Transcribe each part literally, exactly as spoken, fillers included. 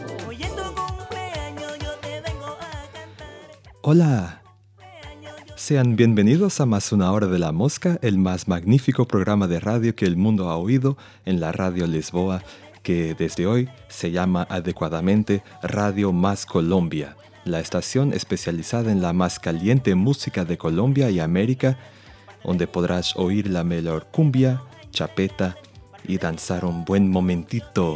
Hola, sean bienvenidos a Más una hora de la mosca, el más magnífico programa de radio que el mundo ha oído en la Radio Lisboa, que desde hoy se llama adecuadamente Radio Más Colombia, la estación especializada en la más caliente música de Colombia y América, donde podrás oír la mejor cumbia, chapeta y danzar un buen momentito.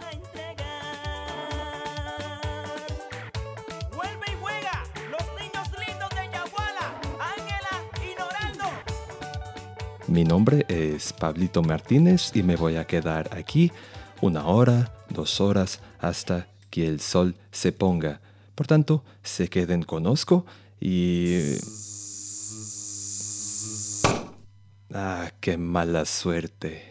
Mi nombre es Pablito Martínez y me voy a quedar aquí una hora, dos horas, hasta que el sol se ponga. Por tanto, se queden conozco y... ¡Ah, qué mala suerte!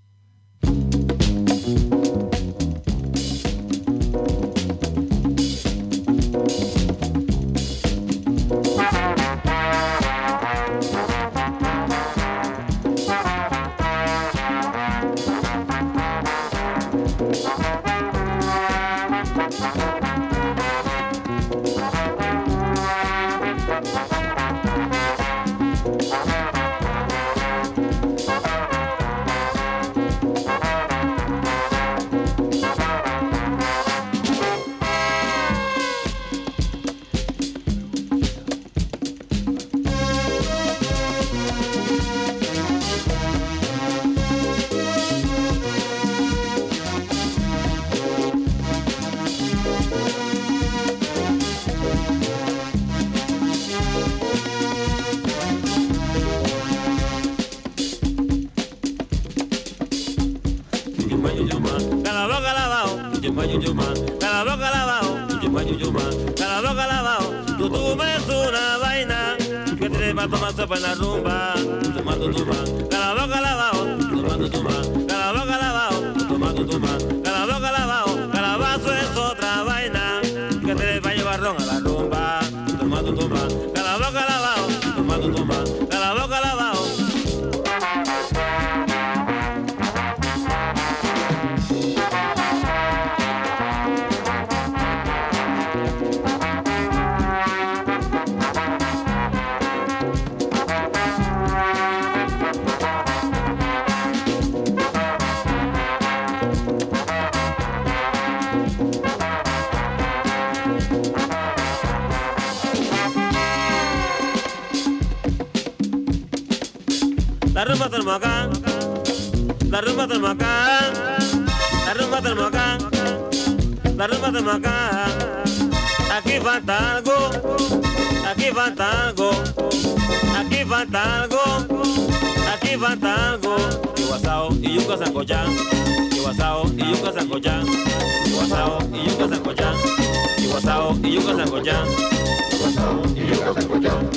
Toma sopa en la rumba, tomando tumba, cada boca lavao, tomando tumba, cada boca lavao, tomando tumba, cada boca lavao, calabazo es otra vaina, que te va a llevar ron a la rumba, tomando tumba, cada boca lavao, tomando tumba, cada boca lavao. La rumba del Macán, la rumba del Macán, la rumba del Macán, la rumba del Macán. Aquí falta algo, aquí falta algo, aquí falta algo, aquí falta algo. Guasao y yuca sancochán, guasao y yuca sancochán, guasao y yuca sancochán, guasao y yuca sancochán, guasao y yuca sancochán.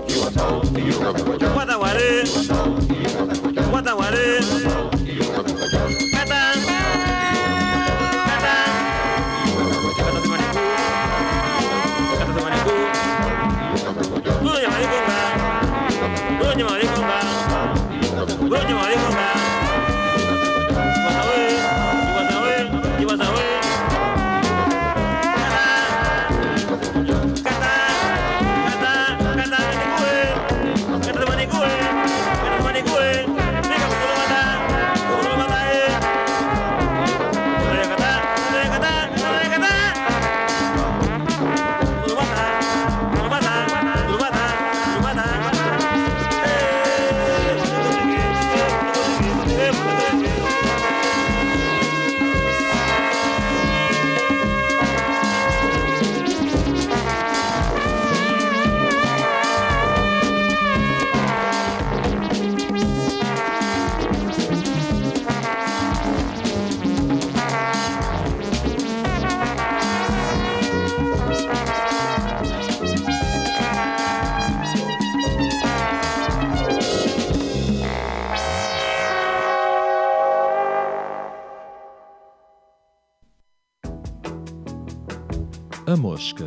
Guataguaré, Guataguaré, Catán, Catán, Catán de Manicú, Catán de Manicú, Doña Mariconga, Doña Mariconga, Doña Mariconga, Guatagué, Guatagué, Guatagué. A Mosca.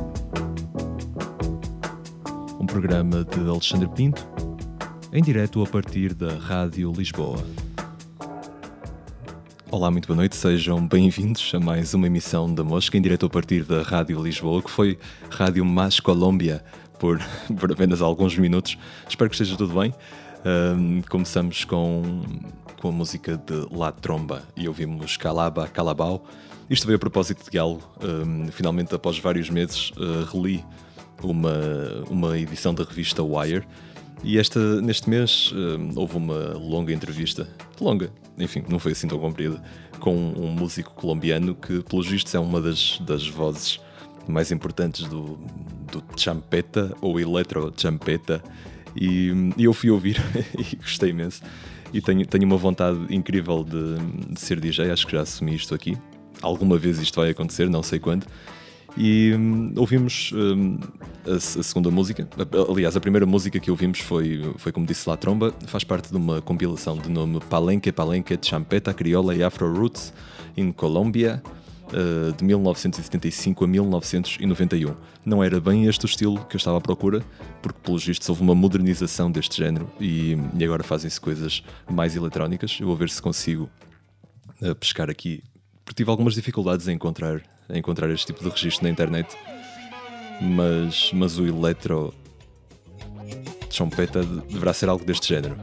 Um programa de Alexandre Pinto, em direto a partir da Rádio Lisboa. Olá, muito boa noite, sejam bem-vindos a mais uma emissão da Mosca, em direto a partir da Rádio Lisboa, que foi Rádio Más Colômbia por, por apenas alguns minutos. Espero que esteja tudo bem. Um, começamos com, com a música de La Tromba e ouvimos Calaba, Calabao. Isto veio a propósito de algo. Um, finalmente, após vários meses, uh, reli uma, uma edição da revista Wire. E esta, neste mês uh, houve uma longa entrevista, longa, enfim, não foi assim tão comprida, com um músico colombiano que, pelos vistos, é uma das, das vozes mais importantes do, do champeta ou electro champeta. E, e eu fui ouvir e gostei imenso. E tenho, tenho uma vontade incrível de, de ser D J, acho que já assumi isto aqui. Alguma vez isto vai acontecer, não sei quando. E um, ouvimos um, a, a segunda música. Aliás, a primeira música que ouvimos foi, foi como disse, La Tromba. Faz parte de uma compilação de nome Palenque Palenque de Champeta, Criolla e Afro Roots em Colômbia, uh, de mil novecentos e setenta e cinco a mil novecentos e noventa e um. Não era bem este o estilo que eu estava à procura, porque pelos vistos houve uma modernização deste género e, e agora fazem-se coisas mais eletrónicas. Eu vou ver se consigo uh, pescar aqui, porque tive algumas dificuldades em encontrar a encontrar este tipo de registro na internet, mas, mas o eletro trompeta deverá ser algo deste género.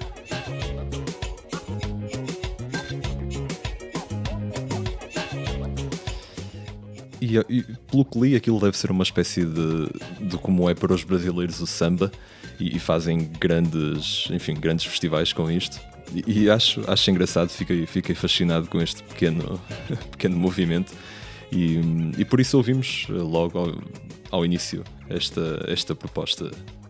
E, e pelo que li, aquilo deve ser uma espécie de, de como é para os brasileiros o samba, e, e fazem grandes, enfim, grandes festivais com isto. E, e acho, acho engraçado, fiquei, fiquei fascinado com este pequeno, pequeno movimento. E, e por isso ouvimos logo ao, ao início esta, esta proposta,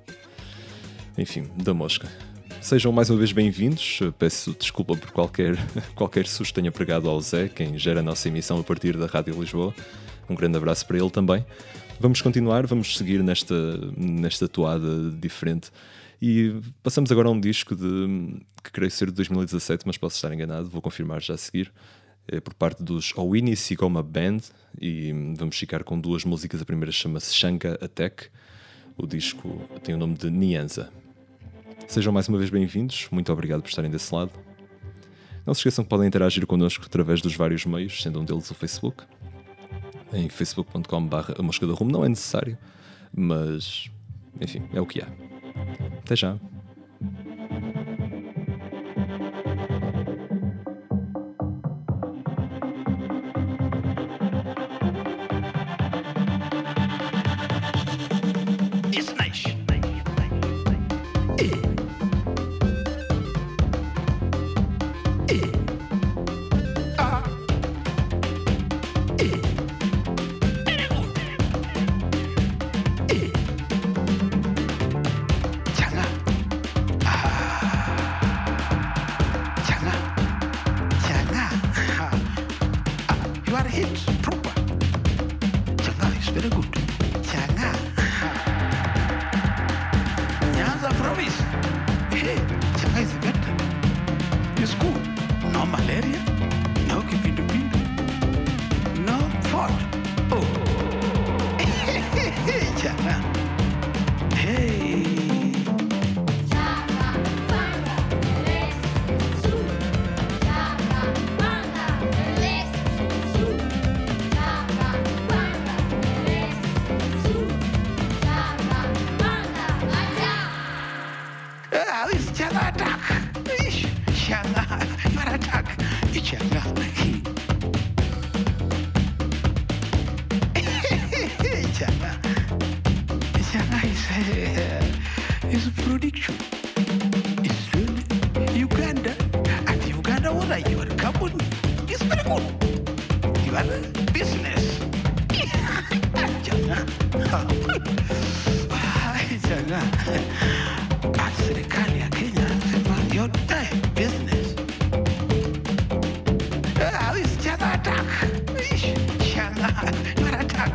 enfim, da Mosca. Sejam mais uma vez bem-vindos. Peço desculpa por qualquer, qualquer susto tenha pregado ao Zé, quem gera a nossa emissão a partir da Rádio Lisboa. Um grande abraço para ele também. Vamos continuar, vamos seguir nesta, nesta toada diferente. E passamos agora a um disco de, que creio ser de dois mil e dezassete, mas posso estar enganado, vou confirmar já a seguir. É por parte dos Owini Sigoma Band e vamos ficar com duas músicas. A primeira chama-se Shanka Attack. O disco tem o nome de Nyanza. Sejam mais uma vez bem-vindos, muito obrigado por estarem desse lado. Não se esqueçam que podem interagir connosco através dos vários meios, sendo um deles o Facebook, em facebook ponto com barra a mosca do rumo. Não é necessário, mas enfim, é o que há. Até já.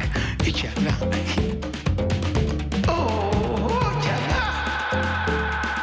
Oh,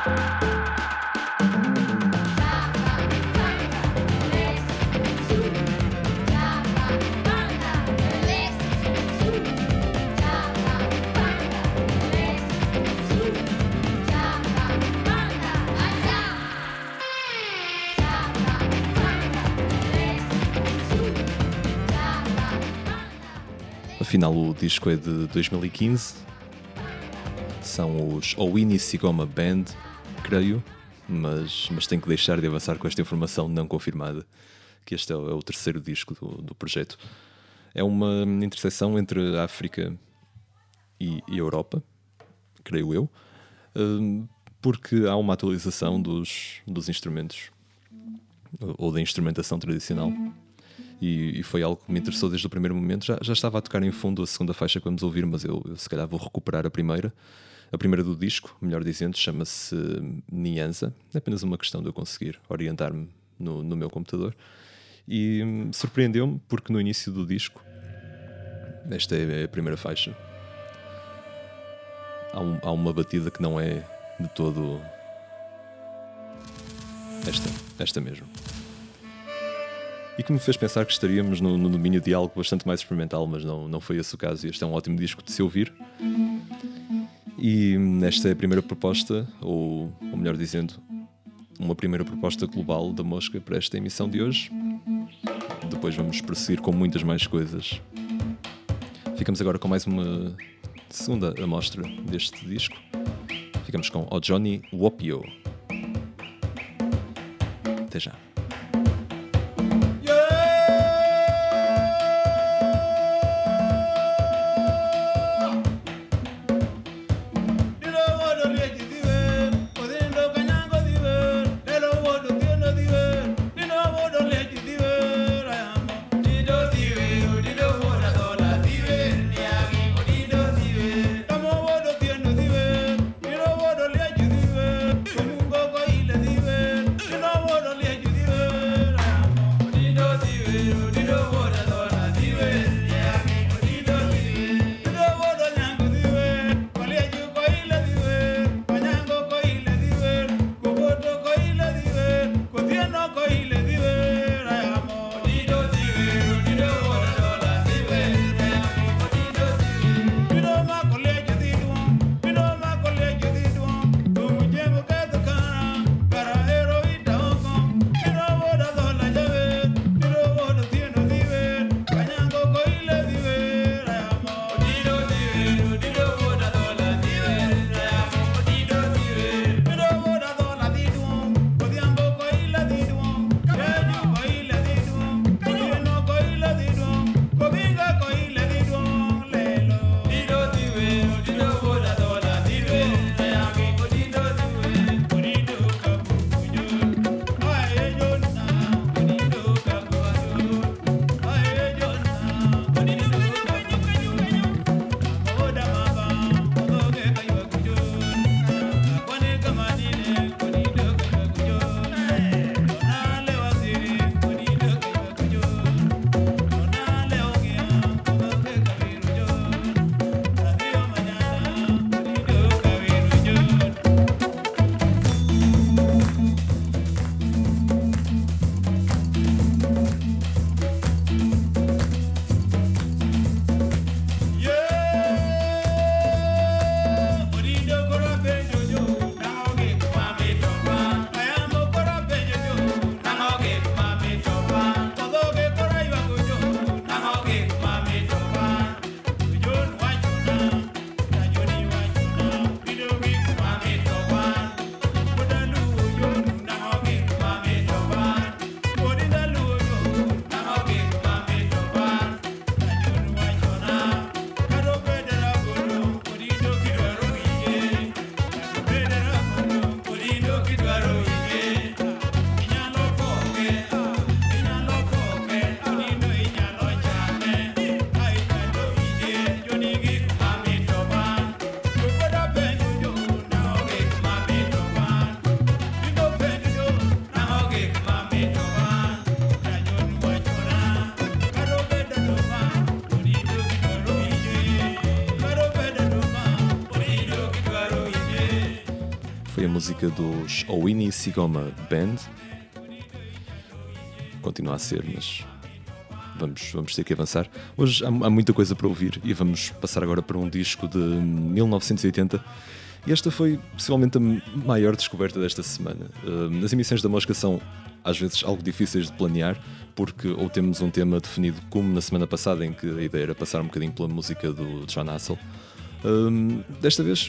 afinal o disco é de dois mil e quinze. São os Owini Sigoma Band, creio, mas, mas tenho que deixar de avançar com esta informação não confirmada, que este é o, é o terceiro disco do, do projeto. É uma interseção entre a África e, e a Europa, creio eu, porque há uma atualização dos, dos instrumentos, ou da instrumentação tradicional, e, e foi algo que me interessou desde o primeiro momento. Já, já estava a tocar em fundo a segunda faixa que vamos ouvir, mas eu, eu se calhar vou recuperar a primeira. A primeira do disco, melhor dizendo, chama-se Nyanza. É apenas uma questão de eu conseguir orientar-me no, no meu computador. E hum, surpreendeu-me porque no início do disco, esta é a primeira faixa, há, um, há uma batida que não é de todo esta, esta mesmo. E que me fez pensar que estaríamos no, no domínio de algo bastante mais experimental, mas não, não foi esse o caso. E este é um ótimo disco de se ouvir. E esta é a primeira proposta, ou, ou melhor dizendo, uma primeira proposta global da Mosca para esta emissão de hoje. Depois vamos prosseguir com muitas mais coisas. Ficamos agora com mais uma segunda amostra deste disco. Ficamos com O Johnny Wopio. Até já. Música dos Owini Sigoma Band. Continua a ser, mas vamos, vamos ter que avançar. Hoje há, há muita coisa para ouvir e vamos passar agora para um disco de mil novecentos e oitenta E esta foi possivelmente a maior descoberta desta semana. Uh, as emissões da Mosca são às vezes algo difíceis de planear, porque ou temos um tema definido como na semana passada, em que a ideia era passar um bocadinho pela música do Jon Hassell. Uh, desta vez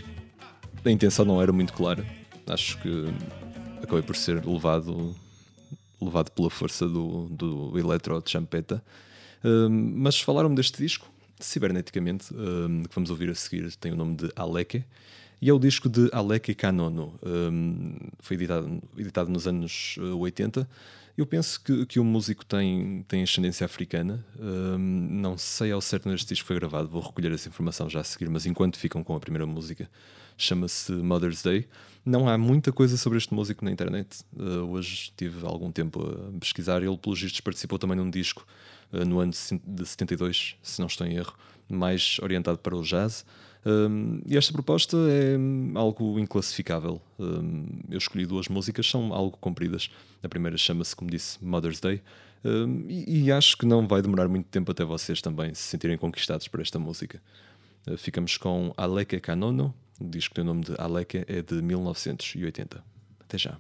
a intenção não era muito clara. Acho que acabei por ser levado, levado pela força do, do eletro de champeta. Uh, mas falaram-me deste disco, ciberneticamente, uh, que vamos ouvir a seguir, tem o nome de Aleke, e é o disco de Aleke Kanono. Uh, foi editado, editado nos anos oitenta. Eu penso que, que o músico tem, tem ascendência africana. Uh, não sei ao certo onde este disco foi gravado, vou recolher essa informação já a seguir, mas enquanto ficam com a primeira música, chama-se Mother's Day. Não há muita coisa sobre este músico na internet. Uh, hoje tive algum tempo a pesquisar. Ele, pelos vistos, participou também num disco uh, no ano de setenta e dois, se não estou em erro, mais orientado para o jazz. Um, e esta proposta é algo inclassificável. Um, eu escolhi duas músicas, são algo compridas. A primeira chama-se, como disse, Mother's Day. Um, e, e acho que não vai demorar muito tempo até vocês também se sentirem conquistados por esta música. Uh, ficamos com Aleke Kanono. O disco que tem o nome de Aleke é de mil novecentos e oitenta. Até já.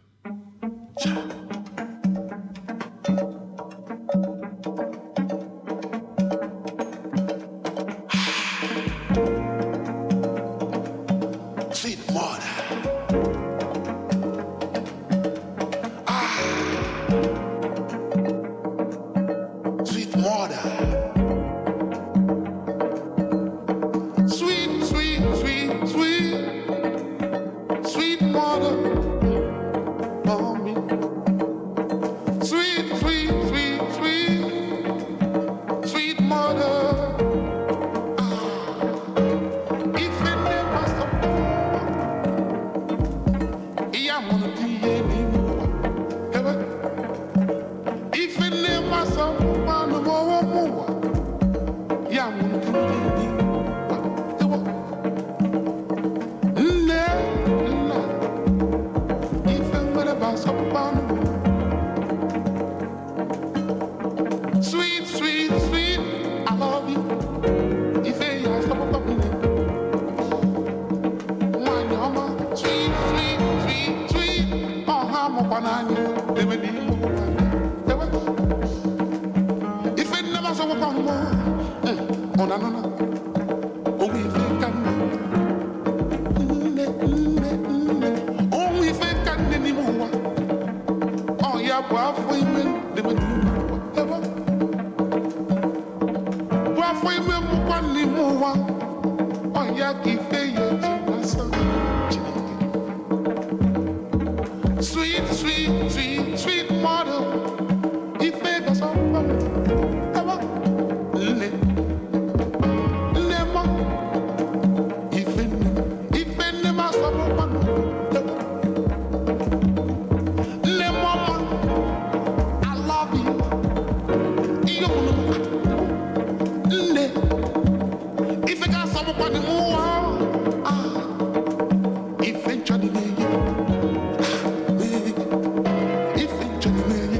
If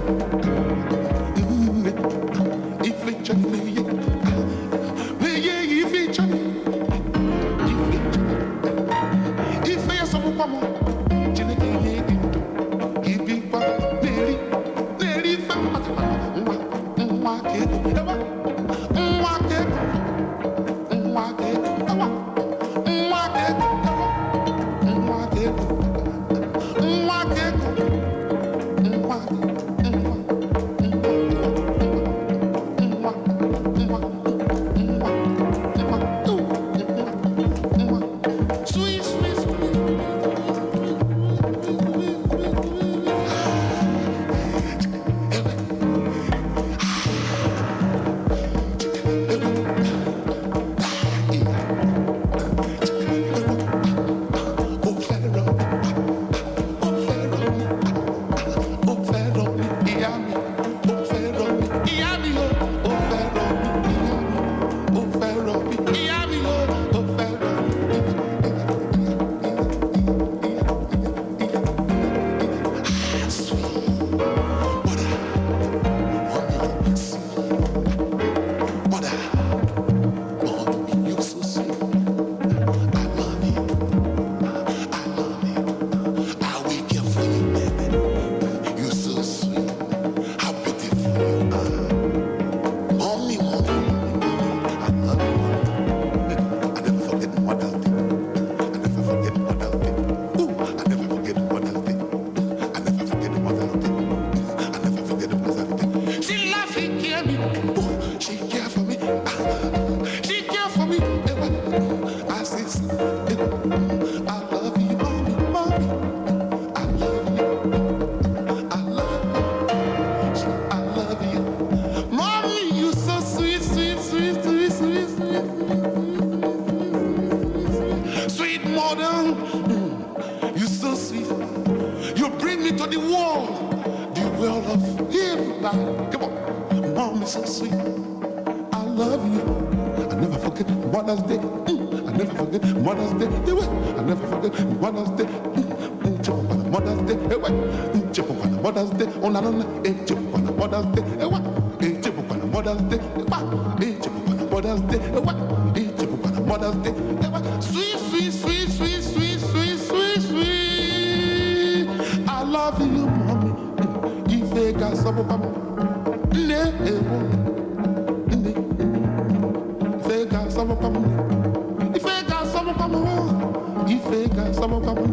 bring me to the world, the world of everybody. Come on, mom is so sweet. I love you. I never forget Mother's Day. Mm. I never forget Mother's Day. Hey, wait. I never forget Mother's Day. Mm. Chip on the Mother's Day. Hey, wait. Chip on the Mother's Day. Oh, no, no, no. Hey, chip on the Mother's Day. Hey, what? Hey, chip on the Mother's Day. Hey, what? Hey, chip on the Mother's Day. Hey, what? Hey, chip on the Mother's Day. Hey, what? Sweet, sweet, sweet, sweet, sweet, sweet, sweet, sweet. I love you, mommy. Ife ka sabo kamo. Ne, eh, ne. Ife ka sabo kamo. Ife ka sabo kamo. Ife ka sabo kamo.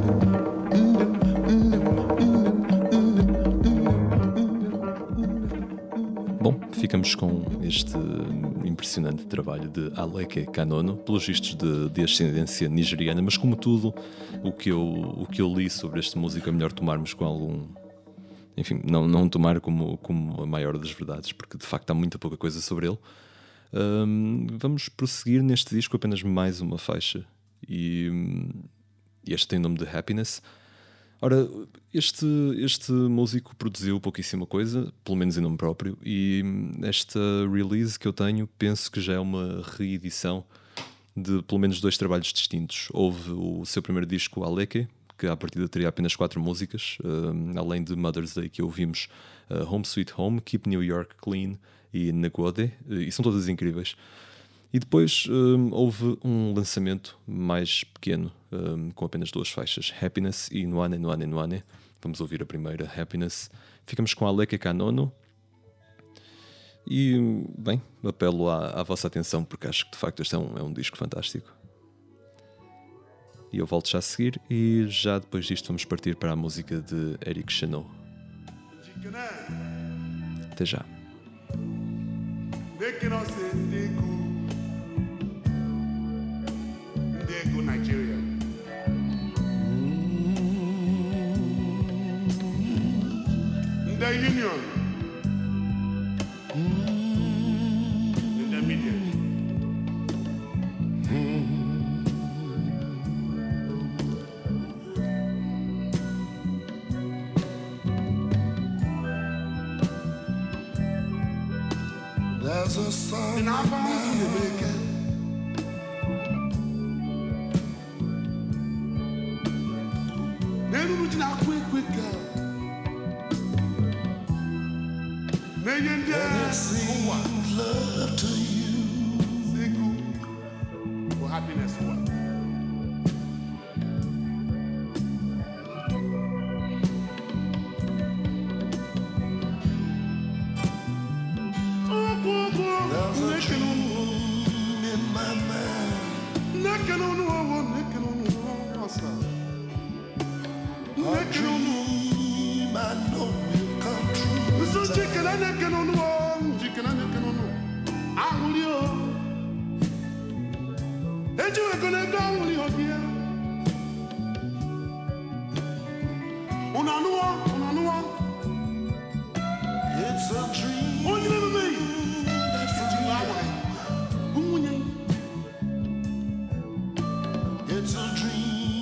Bom, ficamos com este impressionante trabalho de Aleke Kanono, pelos vistos de, de ascendência nigeriana, mas como tudo o que, eu, o que eu li sobre este músico é melhor tomarmos com algum... Enfim, não, não tomar como, como a maior das verdades, porque de facto há muita pouca coisa sobre ele. Um, vamos prosseguir neste disco apenas mais uma faixa, e, e este tem o nome de Happiness. Ora, este, este músico produziu pouquíssima coisa, pelo menos em nome próprio, e esta release que eu tenho penso que já é uma reedição de pelo menos dois trabalhos distintos. Houve o seu primeiro disco, Aleke, que à partida teria apenas quatro músicas, uh, além de Mother's Day, que ouvimos uh, Home Sweet Home, Keep New York Clean e Nagode, uh, e são todas incríveis. E depois um, houve um lançamento mais pequeno, um, com apenas duas faixas, Happiness e Nuane Nuane Nuane. Vamos ouvir a primeira, Happiness. Ficamos com Aleke Kanono. E, bem, apelo à, à vossa atenção, porque acho que de facto este é um, é um disco fantástico. E eu volto já a seguir, e já depois disto vamos partir para a música de Eric Chenot. Até já. Ndegu Nigeria. The Union. Intermediate. There's a sun in our making. Quick, quick girl. And it seems love to you. Say good. For happiness, what? There's a dream in my mind. Necking on the wall, necking on the wall, outside. A dream I know will come true. So chicken and necking on the wall, chicken and necking on the wall. I will you. And you are gonna go with your beer. On a noir, on a noir. It's a dream. Oh, you never me. That's a dream. It's a dream.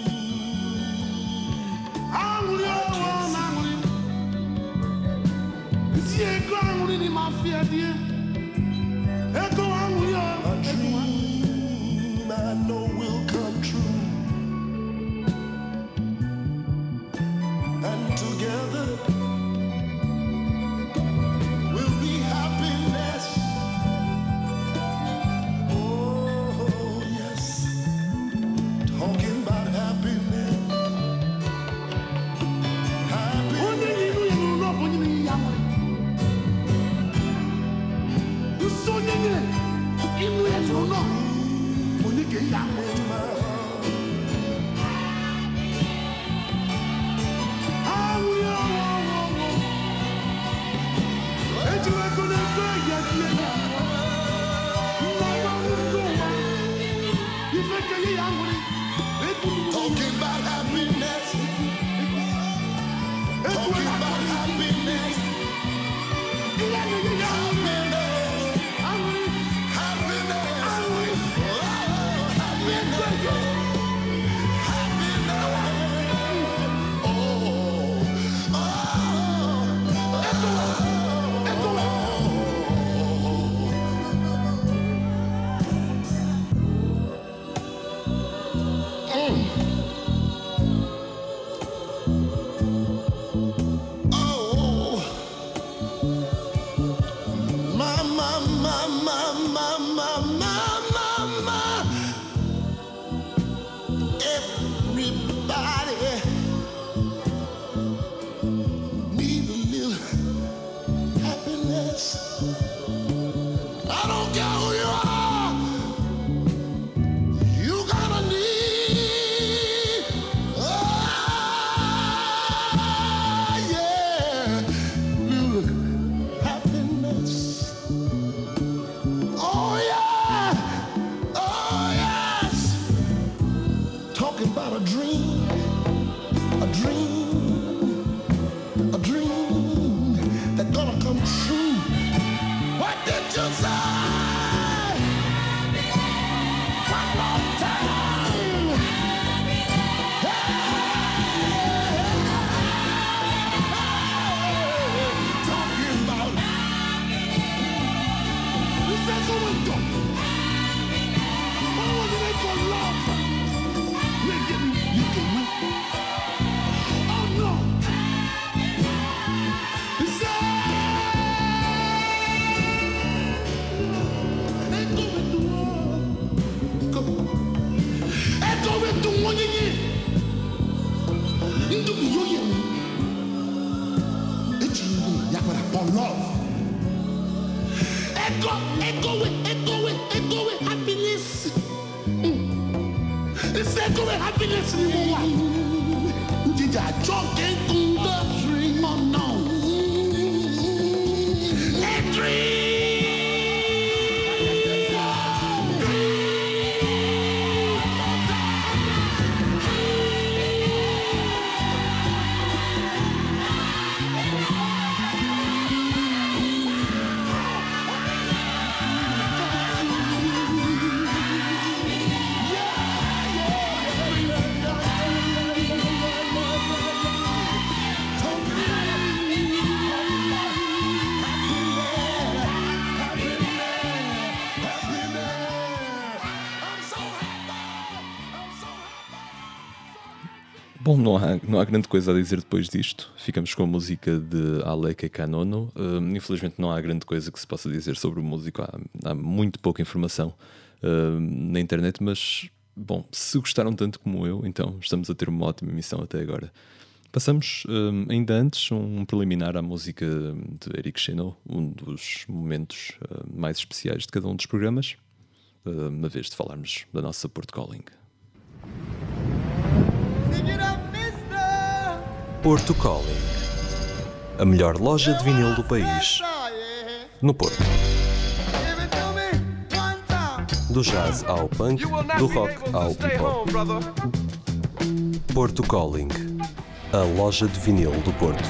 A dream I know will come true, and together we'll be happiness. Oh yes, talking about happiness. Talking about happiness. Talking about happiness. Happiness. Oh, what I call love. Echo, echo it, echo it, echo it, happiness. Mm. It's echo it, happiness anymore. Did I talk into the dream or no? A dream. Bom, não há, não há grande coisa a dizer depois disto. Ficamos com a música de Aleke Kanono. Uh, infelizmente não há grande coisa que se possa dizer sobre o músico. Há, há muito pouca informação uh, na internet, mas, bom, se gostaram tanto como eu, então estamos a ter uma ótima emissão até agora. Passamos, uh, ainda antes, um preliminar à música de Eric Cheno, um dos momentos uh, mais especiais de cada um dos programas, uh, uma vez de falarmos da nossa Porto Calling. Porto Calling, a melhor loja de vinil do país, no Porto. Do jazz ao punk, do rock ao hip-hop. Porto Calling, a loja de vinil do Porto.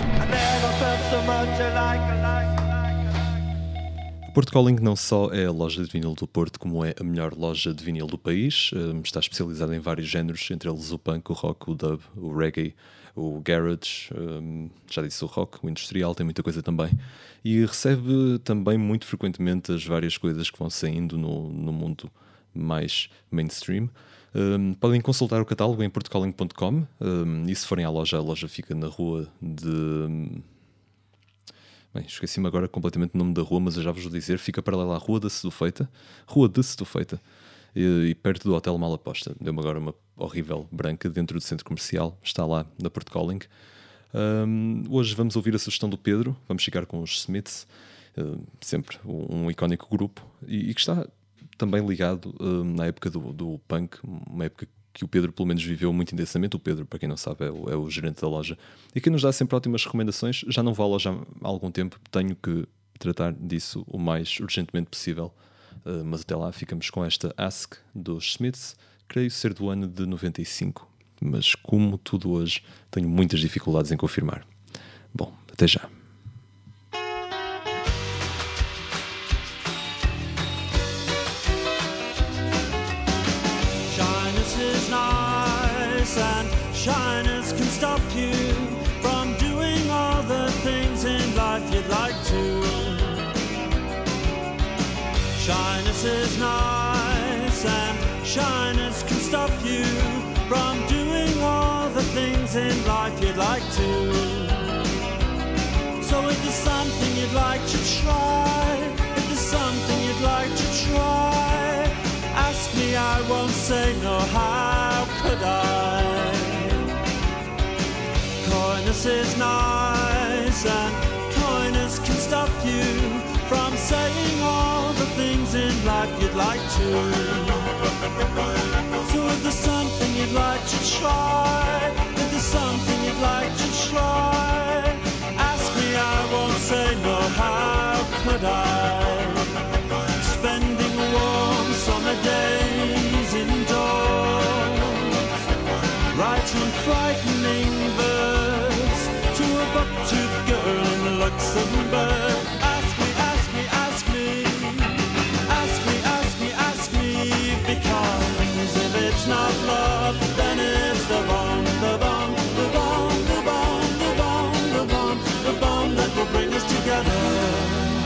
A Porto Calling não só é a loja de vinil do Porto, como é a melhor loja de vinil do país. Está especializada em vários géneros, entre eles o punk, o rock, o dub, o reggae, o garage, um, já disse o rock, o industrial, tem muita coisa também. E recebe também muito frequentemente as várias coisas que vão saindo no, no mundo mais mainstream. Um, podem consultar o catálogo em porto calling ponto com um, e se forem à loja, a loja fica na rua de... Bem, esqueci-me agora completamente o nome da rua, mas eu já vos vou dizer, fica paralela à Rua da Sedufeita, Rua de Sedufeita, e, e perto do Hotel Malaposta. Deu-me agora uma horrível branca dentro do centro comercial, está lá na Porto Calling. Um, hoje vamos ouvir a sugestão do Pedro, vamos chegar com os Smiths, uh, sempre um, um icónico grupo, e, e que está também ligado uh, na época do, do punk, uma época que o Pedro pelo menos viveu muito intensamente. O Pedro, para quem não sabe, é o, é o gerente da loja e que nos dá sempre ótimas recomendações. Já não vou à loja há algum tempo, tenho que tratar disso o mais urgentemente possível, uh, mas até lá ficamos com esta Ask dos Smiths, creio ser do ano de noventa e cinco, mas como tudo hoje tenho muitas dificuldades em confirmar. Bom, até já. And shyness can stop you from doing all the things in life you'd like to. Shyness is nice and shyness can stop you from doing all the things in life you'd like to. So if there's something you'd like to try, if there's something you'd like to try, ask me, I won't say no, how could I? Coyness is nice and coyness can stop you from saying all the things in life you'd like to. So if there's something you'd like to try, if there's something you'd like to try, ask me, I won't say no, how could I? Spending warm summer days indoors, writing frightening verse to a buck-toothed girl in Luxembourg. Ask me, ask me, ask me, ask me, ask me, ask me, because if it's not love, then it's the bomb, the bomb, the bomb, the bomb, the bomb, the bomb, the bomb that will bring us together.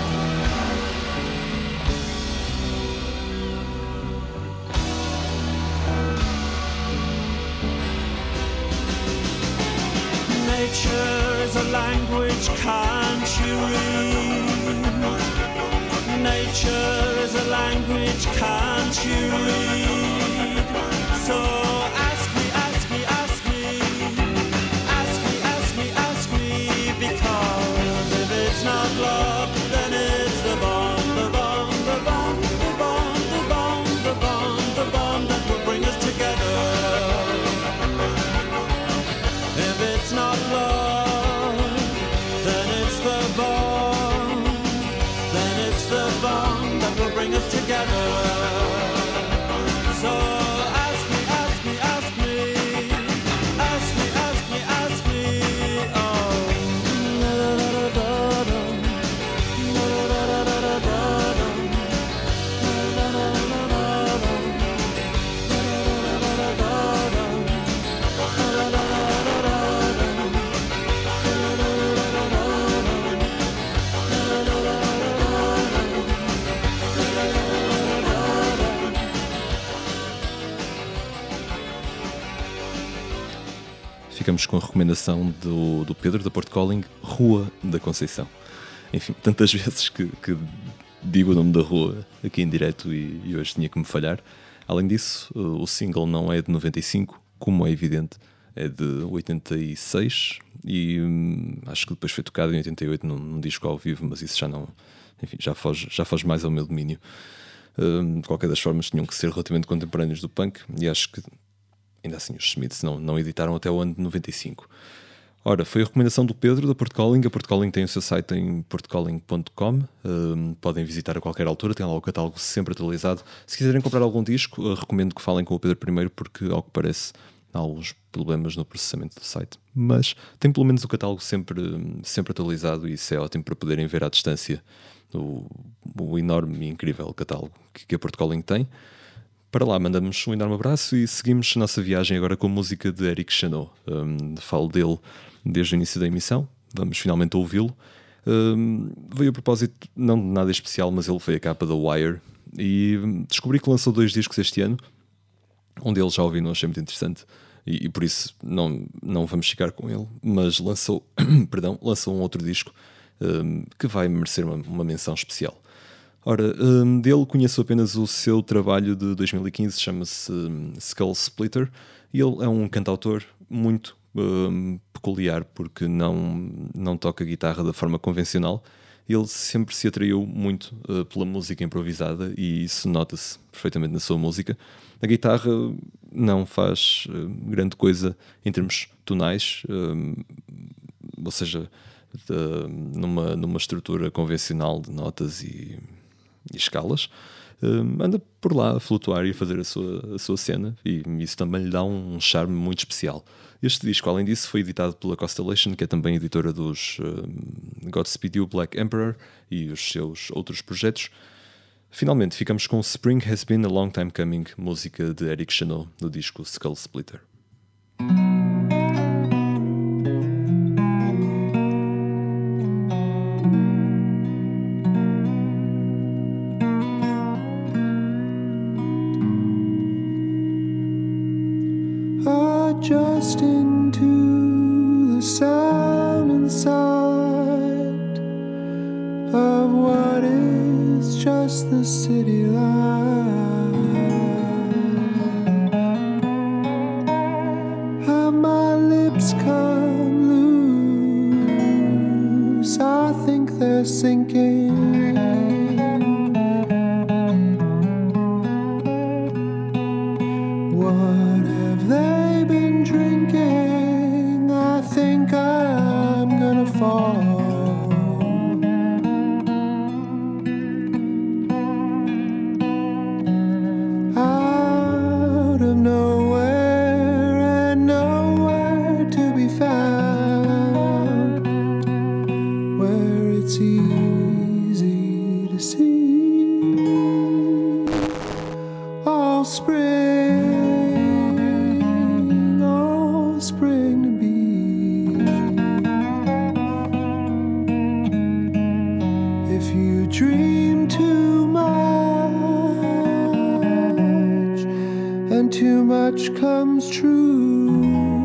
Nature is a language, can't you read? Nature is a language, can't you read? So ask me, ask me, ask me, ask me, ask me, ask me, because if it's not bring us together. So ask me, ask me, ask me, ask me, ask me, ask me. Oh, la la la la la, la la la la la la, la la la la la la, la la la la la, la la la la. Ficamos com a recomendação do, do Pedro da Porto Calling, Rua da Conceição. Enfim, tantas vezes que, que digo o nome da rua aqui em direto e, e hoje tinha que me falhar. Além disso, o single não é de noventa e cinco, como é evidente, é de oitenta e seis e hum, acho que depois foi tocado em oitenta e oito num, num disco ao vivo, mas isso já não, enfim, já foge, já foge mais ao meu domínio. Hum, de qualquer das formas, tinham que ser relativamente contemporâneos do punk e acho que ainda assim os Smiths não, não editaram até o ano de noventa e cinco. Ora, foi a recomendação do Pedro da Porto Calling. A Porto Calling tem o seu site em porto calling ponto com. Um, podem visitar a qualquer altura, tem lá o catálogo sempre atualizado. Se quiserem comprar algum disco, uh, recomendo que falem com o Pedro primeiro, porque ao que parece há alguns problemas no processamento do site. Mas tem pelo menos o catálogo sempre, sempre atualizado e isso é ótimo para poderem ver à distância o, o enorme e incrível catálogo que, que a Porto Calling tem. Para lá, mandamos um enorme abraço e seguimos a nossa viagem agora com a música de Eric Chanot. Um, falo dele desde o início da emissão, vamos finalmente ouvi-lo. Um, veio a propósito, não de nada especial, mas ele foi a capa da Wire e descobri que lançou dois discos este ano. Um deles já ouvi, não achei muito interessante e, e por isso não, não vamos ficar com ele, mas lançou, perdão, lançou um outro disco um, que vai merecer uma, uma menção especial. Ora, um, dele conheço apenas o seu trabalho de dois mil e quinze, chama-se um, Skull Splitter, e ele é um cantautor muito um, peculiar porque não, não toca guitarra da forma convencional. Ele sempre se atraiu muito uh, pela música improvisada e isso nota-se perfeitamente na sua música. A guitarra não faz uh, grande coisa em termos tonais, um, ou seja, de, numa, numa estrutura convencional de notas e... e escalas, um, anda por lá a flutuar e a fazer a sua, a sua cena e isso também lhe dá um charme muito especial. Este disco, além disso, foi editado pela Constellation, que é também editora dos um, Godspeed You, Black Emperor e os seus outros projetos. Finalmente, ficamos com Spring Has Been a Long Time Coming, música de Eric Chanot, do disco Skull Splitter. Just into the sound and sight of what is just the city light. Have my lips come loose? I think they're sinking. What have they been drinking? I think I'm gonna fall. Out of nowhere and nowhere to be found, where it's easy to see all spring. Spring to be. If you dream too much and too much comes true,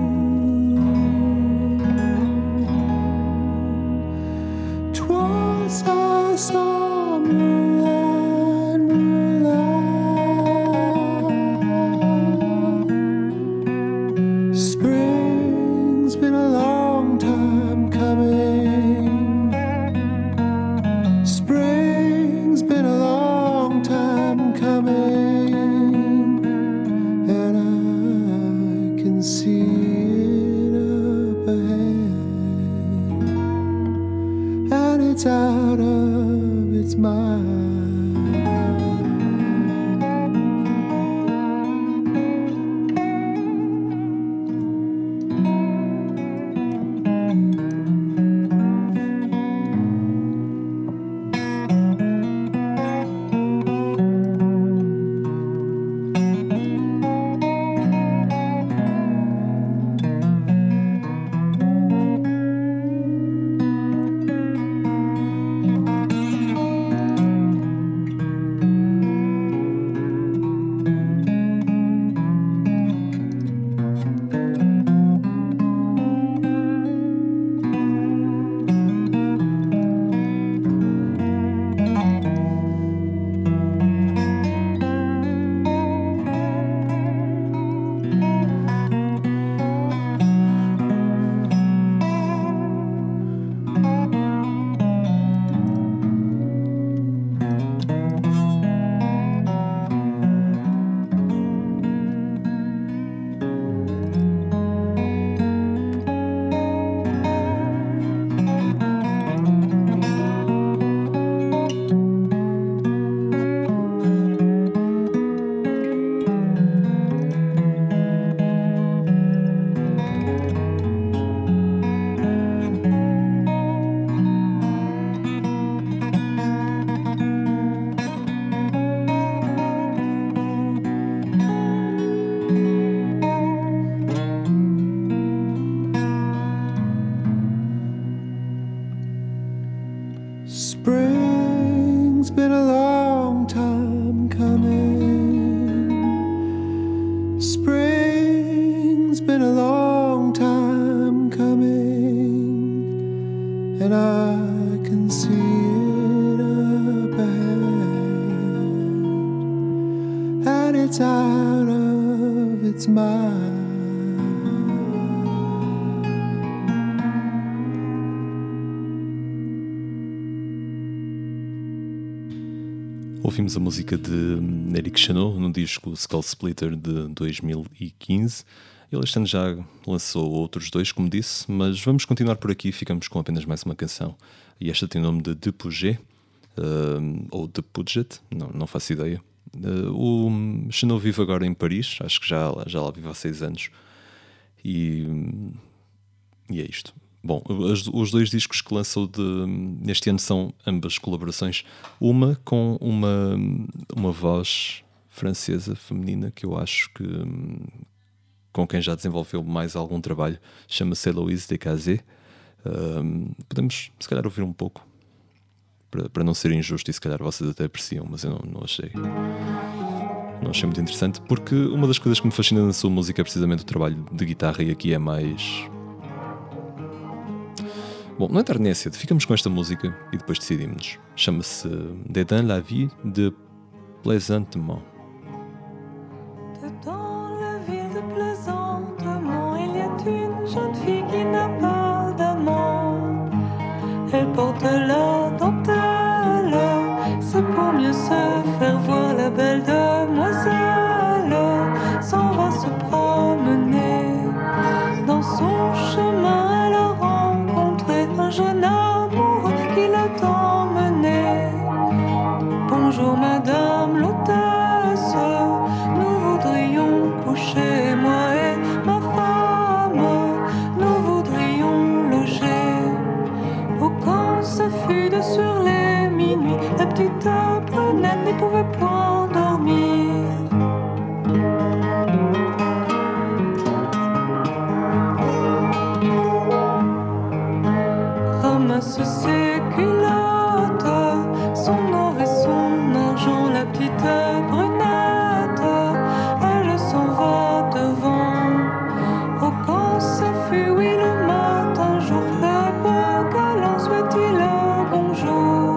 twas I saw moonlight, moonlight. Spring's been a long time coming. Spring's been a long time coming, and I can see it up ahead, and it's out of its mind. Spring's been a long time coming. Spring's been a long time coming, and I can see it up ahead, and it's out of its mind. Ouvimos a música de Eric Chanot no disco Skull Splitter de dois mil e quinze. Ele este ano já lançou outros dois, como disse, mas vamos continuar por aqui e ficamos com apenas mais uma canção. E esta tem o nome de De Puget, uh, ou De Puget, não, não faço ideia. Uh, o Chanot vive agora em Paris, acho que já, já lá vive há seis anos. E, e é isto. Bom, os, os dois discos que lançou de, neste ano são ambas colaborações. Uma com uma, uma voz francesa, feminina, que eu acho que com quem já desenvolveu mais algum trabalho, chama-se Héloïse Descazes. Um, podemos, se calhar, ouvir um pouco, para, para não ser injusto, e se calhar vocês até apreciam, mas eu não, não achei. Não achei muito interessante, porque uma das coisas que me fascina na sua música é precisamente o trabalho de guitarra, e aqui é mais... Bom, não entrar nesse cedo, ficamos com esta música e depois decidimos. Chama-se Dedans la vie de Plaisantement. Dans la ville de Plaisantement, il y a une jeune fille qui n'a pas d'amant. Elle porte la dentelle, c'est pour mieux se faire voir. La belle demoiselle s'en va se promener. Dans son chemin, elle a rencontré un jeune amoureux qui l'a emmené. Bonjour madame l'hôtesse, nous voudrions coucher, moi et ma femme, nous voudrions loger. Oh, quand ce fut de sur les minuit, la petite brunette n'y pouvait point dormir. Ramasse ses culottes, son or et son argent, la petite brunette, elle s'en va devant. Oh, quand ce fut, oui, le matin jour, le beau galant souhaite-t-il le bonjour.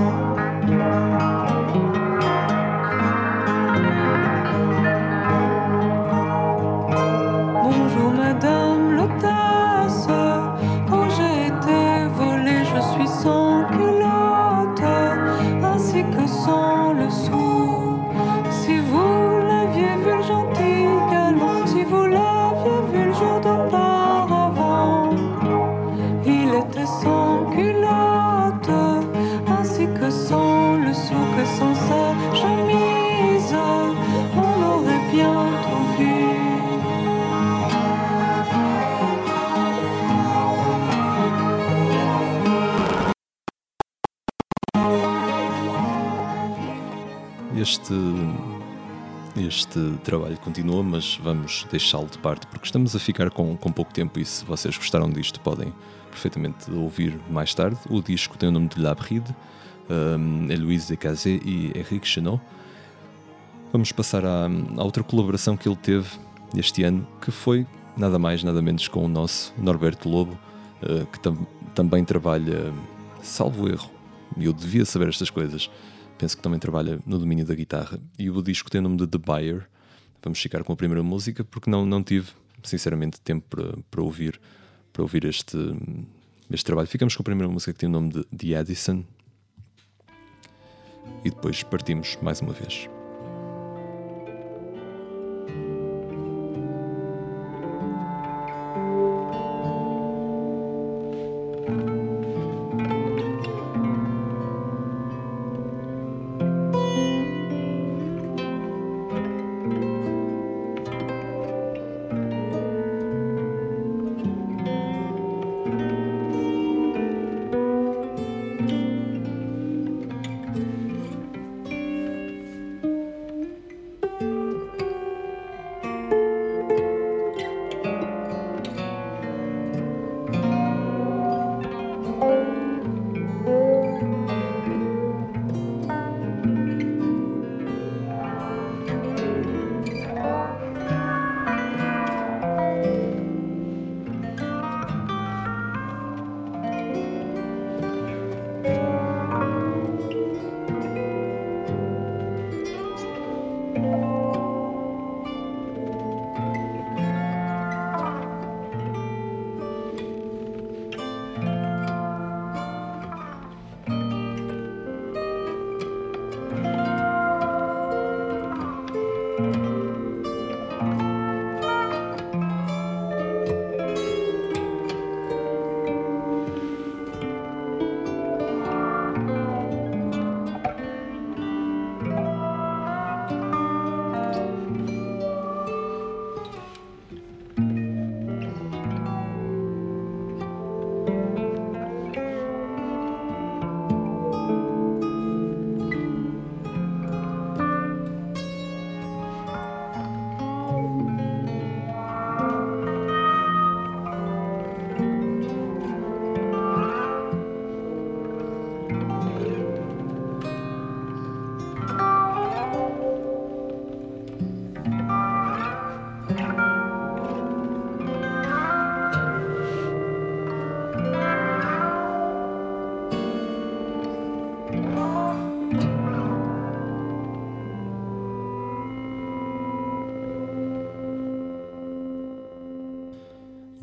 Bonjour madame l'hôtesse, oh j'ai été volée, je suis sans culotte, ainsi que sans le sou. Si vous l'aviez vu le gentil galant, si vous l'aviez vu le jour d'auparavant, il était sans culotte, ainsi que sans le sou, que sans sa chemise, on aurait bien tout vu. Este, este trabalho continua, mas vamos deixá-lo de parte porque estamos a ficar com, com pouco tempo, e se vocês gostaram disto podem perfeitamente ouvir mais tarde. O disco tem o nome de La Bride, um, Héloïse Descazes e Eric Chanot. Vamos passar à, à outra colaboração que ele teve este ano, que foi nada mais nada menos com o nosso Norberto Lobo, uh, que tam, também trabalha, salvo erro, e eu devia saber estas coisas, penso que também trabalha no domínio da guitarra, e o disco tem o nome de The Buyer. Vamos ficar com a primeira música porque não, não tive sinceramente tempo para, para ouvir, para ouvir este, este trabalho. Ficamos com a primeira música, que tem o nome de The Addison, e depois partimos mais uma vez.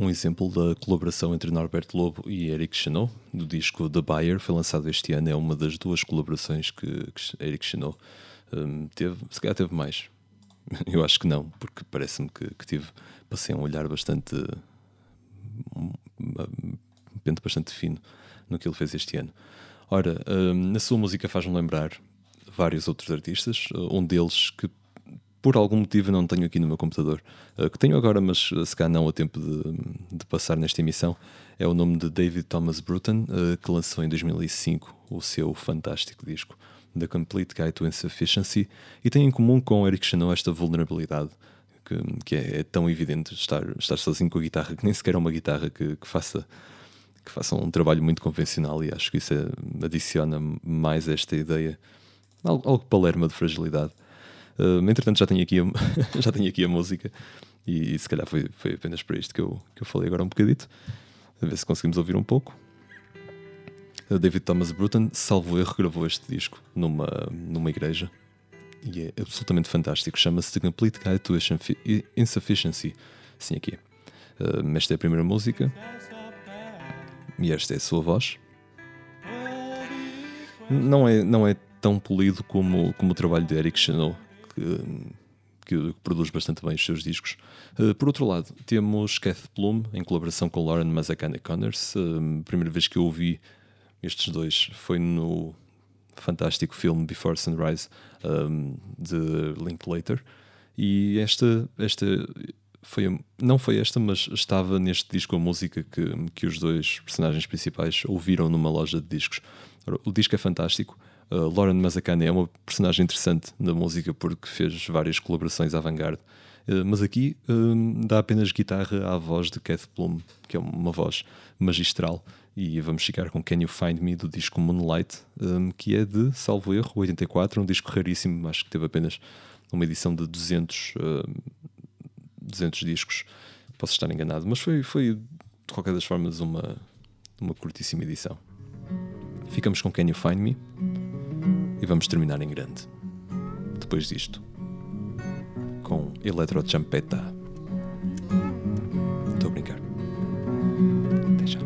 um exemplo da colaboração entre Norberto Lobo e Eric Chenaux, do disco The Buyer, foi lançado este ano. É uma das duas colaborações que, que Eric Chenaux um, teve. Se calhar teve mais. Eu acho que não, porque parece-me que, que tive, passei um olhar bastante um, um pente bastante fino no que ele fez este ano. Ora, um, na sua música faz-me lembrar vários outros artistas, um deles que por algum motivo não tenho aqui no meu computador, uh, que tenho agora, mas uh, se calhar não a tempo de, de passar nesta emissão, é o nome de David Thomas Bruton, uh, que lançou em dois mil e cinco o seu fantástico disco The Complete Guide to Insufficiency, e tem em comum com Eric Chenaux esta vulnerabilidade que, que é, é tão evidente estar, estar sozinho com a guitarra, que nem sequer é uma guitarra que, que faça que faça um trabalho muito convencional, e acho que isso é, adiciona mais esta ideia, algo, algo palerma de fragilidade. Uh, entretanto já tenho aqui a, já tenho aqui a música e, e se calhar foi, foi apenas para isto que eu, que eu falei agora um bocadito, a ver se conseguimos ouvir um pouco. uh, David Thomas Bruton, salvo erro, gravou este disco numa, numa igreja e é absolutamente fantástico. Chama-se The Complete Guide to Insufficiency. Sim, aqui uh, esta é a primeira música e esta é a sua voz. Não é, não é tão polido como, como o trabalho de Eric Chenaux, que, que produz bastante bem os seus discos. Uh, por outro lado, temos Keith Bloom em colaboração com Lauren Mazzacane Connors. Uh, a primeira vez que eu ouvi estes dois foi no fantástico filme Before Sunrise, um, de Linklater, e esta, esta foi, não foi esta, mas estava neste disco a música que, que os dois personagens principais ouviram numa loja de discos. O disco é fantástico. Uh, Lauren Mazzacane é uma personagem interessante na música porque fez várias colaborações avant-garde, uh, mas aqui uh, dá apenas guitarra à voz de Keith Bloom, que é uma voz magistral, e vamos ficar com Can You Find Me, do disco Moonlight, um, que é de, salvo erro, oitenta e quatro, um disco raríssimo, acho que teve apenas uma edição de duzentos, uh, duzentos discos, posso estar enganado, mas foi, foi de qualquer das formas uma, uma curtíssima edição. Ficamos com Can You Find Me e vamos terminar em grande depois disto com Electro Champeta. Estou a brincar. Até já.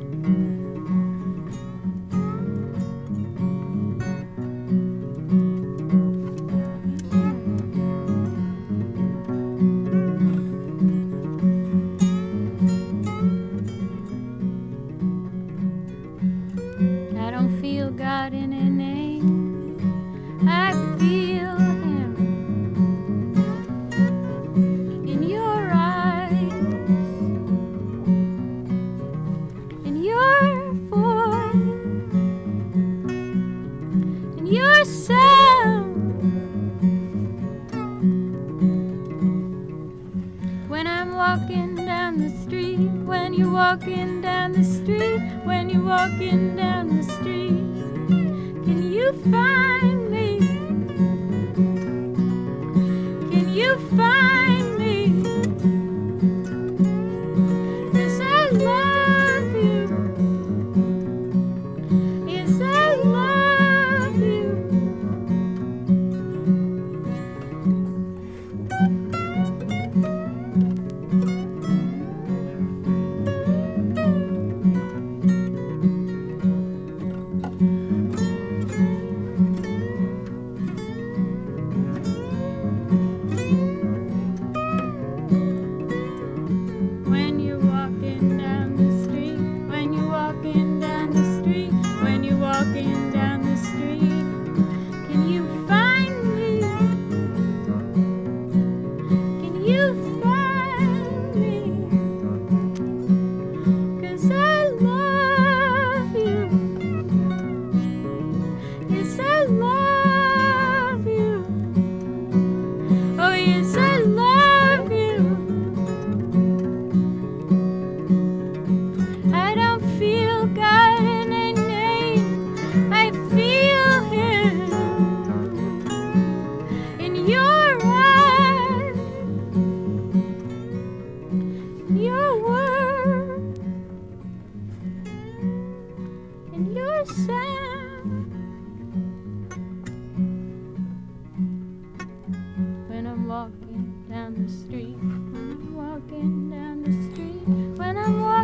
Walking down the street, walking down the street, when I'm walking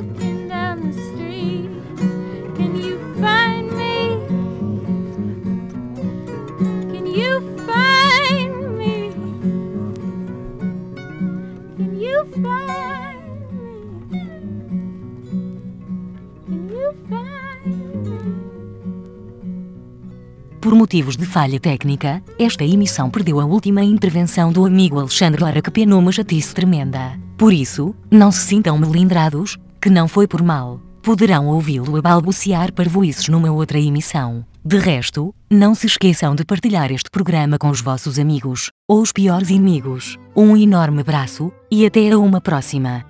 Por motivos de falha técnica, esta emissão perdeu a última intervenção do amigo Alexandre Lara, que penou uma chatice tremenda. Por isso, não se sintam melindrados, que não foi por mal. Poderão ouvi-lo a balbuciar parvoíces numa outra emissão. De resto, não se esqueçam de partilhar este programa com os vossos amigos, ou os piores inimigos. Um enorme abraço, e até a uma próxima.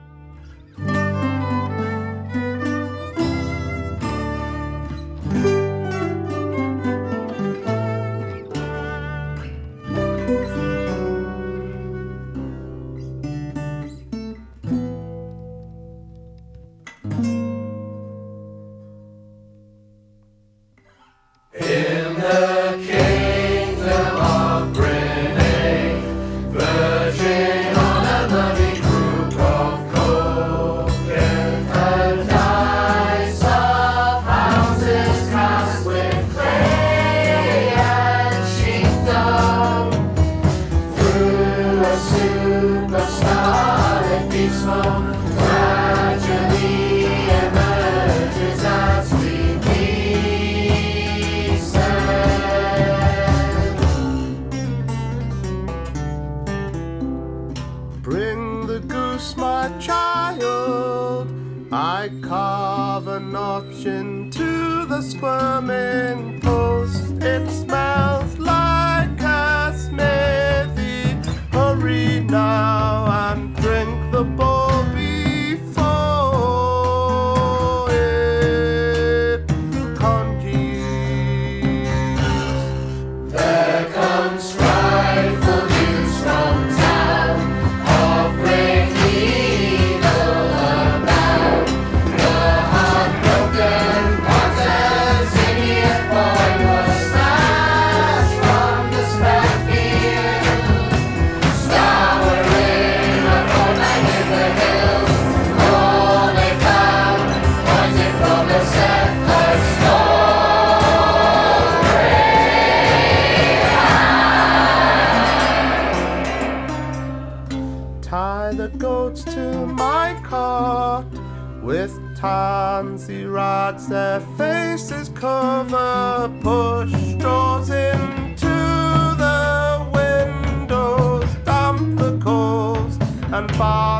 Tansy rods, their faces cover, push straws into the windows, damp the coals and bar